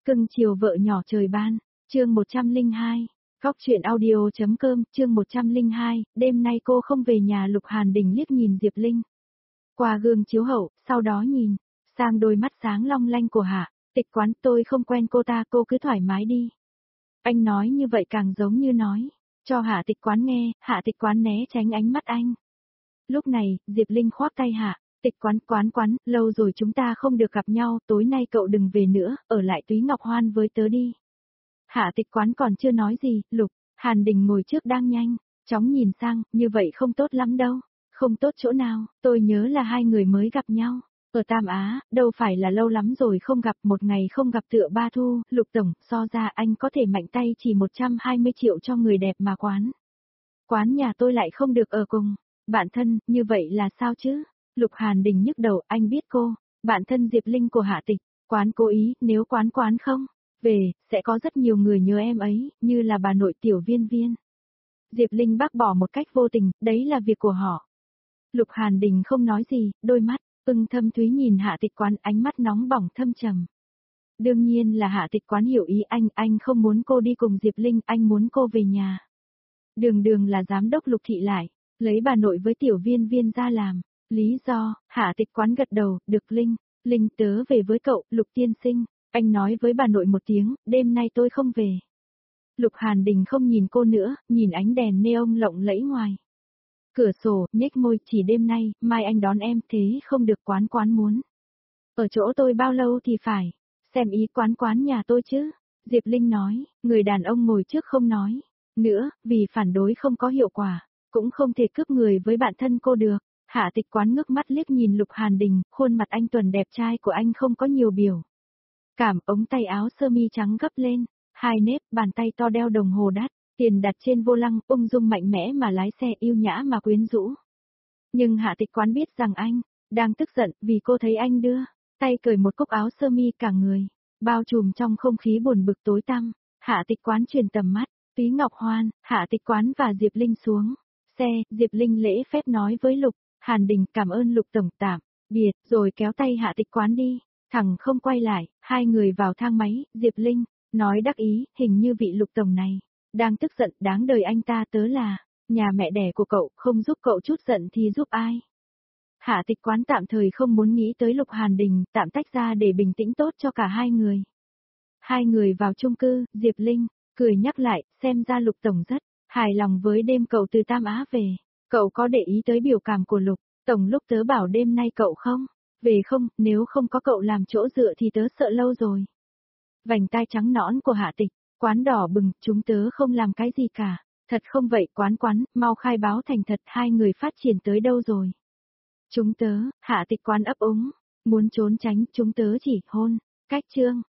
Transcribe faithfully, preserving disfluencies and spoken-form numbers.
Cưng chiều vợ nhỏ trời ban, chương một trăm lẻ hai, Góc truyện audio.com, chương một trăm lẻ hai, đêm nay cô không về nhà. Lục Hàn Đình liếc nhìn Diệp Linh qua gương chiếu hậu, sau đó nhìn sang đôi mắt sáng long lanh của Hạ Tịch Quán. Tôi không quen cô ta, cô cứ thoải mái đi. Anh nói như vậy càng giống như nói cho Hạ Tịch Quán nghe. Hạ Tịch Quán né tránh ánh mắt anh. Lúc này, Diệp Linh khoác tay Hạ Tịch Quán. Quán Quán, lâu rồi chúng ta không được gặp nhau, tối nay cậu đừng về nữa, ở lại Túy Ngọc Hoan với tớ đi. Hạ Tịch Quán còn chưa nói gì, Lục Hàn Đình ngồi trước đang nhanh chóng nhìn sang, như vậy không tốt lắm đâu. Không tốt chỗ nào, tôi nhớ là hai người mới gặp nhau ở Tam Á, đâu phải là lâu lắm rồi không gặp, một ngày không gặp tựa ba thu. Lục tổng, so ra anh có thể mạnh tay chỉ một trăm hai mươi triệu cho người đẹp mà quán. Quán nhà tôi lại không được ở cùng bạn thân, như vậy là sao chứ? Lục Hàn Đình nhức đầu. Anh biết cô, bạn thân Diệp Linh của Hạ Tịch Quán cố ý, nếu quán quán không về, sẽ có rất nhiều người nhớ em ấy, như là bà nội Tiểu Viên Viên. Diệp Linh bác bỏ một cách vô tình, đấy là việc của họ. Lục Hàn Đình không nói gì, đôi mắt ưng thâm thúy nhìn Hạ Tịch Quán, ánh mắt nóng bỏng thâm trầm. Đương nhiên là Hạ Tịch Quán hiểu ý anh, anh không muốn cô đi cùng Diệp Linh, anh muốn cô về nhà. Đường đường là giám đốc Lục thị lại lấy bà nội với Tiểu Viên Viên ra làm lý do. Hạ Tịch Quán gật đầu, được Linh, Linh tớ về với cậu. Lục tiên sinh, anh nói với bà nội một tiếng, đêm nay tôi không về. Lục Hàn Đình không nhìn cô nữa, nhìn ánh đèn neon lộng lẫy ngoài cửa sổ, nhếch môi, chỉ đêm nay, mai anh đón em, thế không được. Quán Quán muốn ở chỗ tôi bao lâu thì phải xem ý Quán Quán nhà tôi chứ. Diệp Linh nói, người đàn ông ngồi trước không nói nữa, vì phản đối không có hiệu quả, cũng không thể cướp người với bạn thân cô được. Hạ Tịch Quán ngước mắt liếc nhìn Lục Hàn Đình, khuôn mặt anh tuần đẹp trai của anh không có nhiều biểu cảm, ống tay áo sơ mi trắng gấp lên, hai nếp, bàn tay to đeo đồng hồ đắt tiền đặt trên vô lăng, ung dung mạnh mẽ mà lái xe, yêu nhã mà quyến rũ. Nhưng Hạ Tịch Quán biết rằng anh đang tức giận, vì cô thấy anh đưa tay cởi một cúc áo sơ mi, cả người bao trùm trong không khí buồn bực tối tăm. Hạ Tịch Quán chuyển tầm mắt, Túy Ngọc Hoan. Hạ Tịch Quán và Diệp Linh xuống xe, Diệp Linh lễ phép nói với Lục Hàn Đình, cảm ơn Lục tổng, tạm biệt, rồi kéo tay Hạ Tịch Quán đi, thẳng không quay lại. Hai người vào thang máy, Diệp Linh nói đắc ý, hình như vị Lục tổng này đang tức giận, đáng đời anh ta, tớ là nhà mẹ đẻ của cậu, không giúp cậu chút giận thì giúp ai. Hạ Tịch Quán tạm thời không muốn nghĩ tới Lục Hàn Đình, tạm tách ra để bình tĩnh tốt cho cả hai người. Hai người vào chung cư, Diệp Linh cười nhắc lại, xem ra Lục tổng rất hài lòng với đêm cậu từ Tam Á về. Cậu có để ý tới biểu cảm của Lục tổng lúc tớ bảo đêm nay cậu không về không? Nếu không có cậu làm chỗ dựa thì tớ sợ lâu rồi. Vành tai trắng nõn của Hạ Tịch Quán đỏ bừng, chúng tớ không làm cái gì cả. Thật không vậy Quán Quán, mau khai báo thành thật, hai người phát triển tới đâu rồi? Chúng tớ, Hạ Tịch Quán ấp úng, muốn trốn tránh, chúng tớ chỉ hôn cách chương.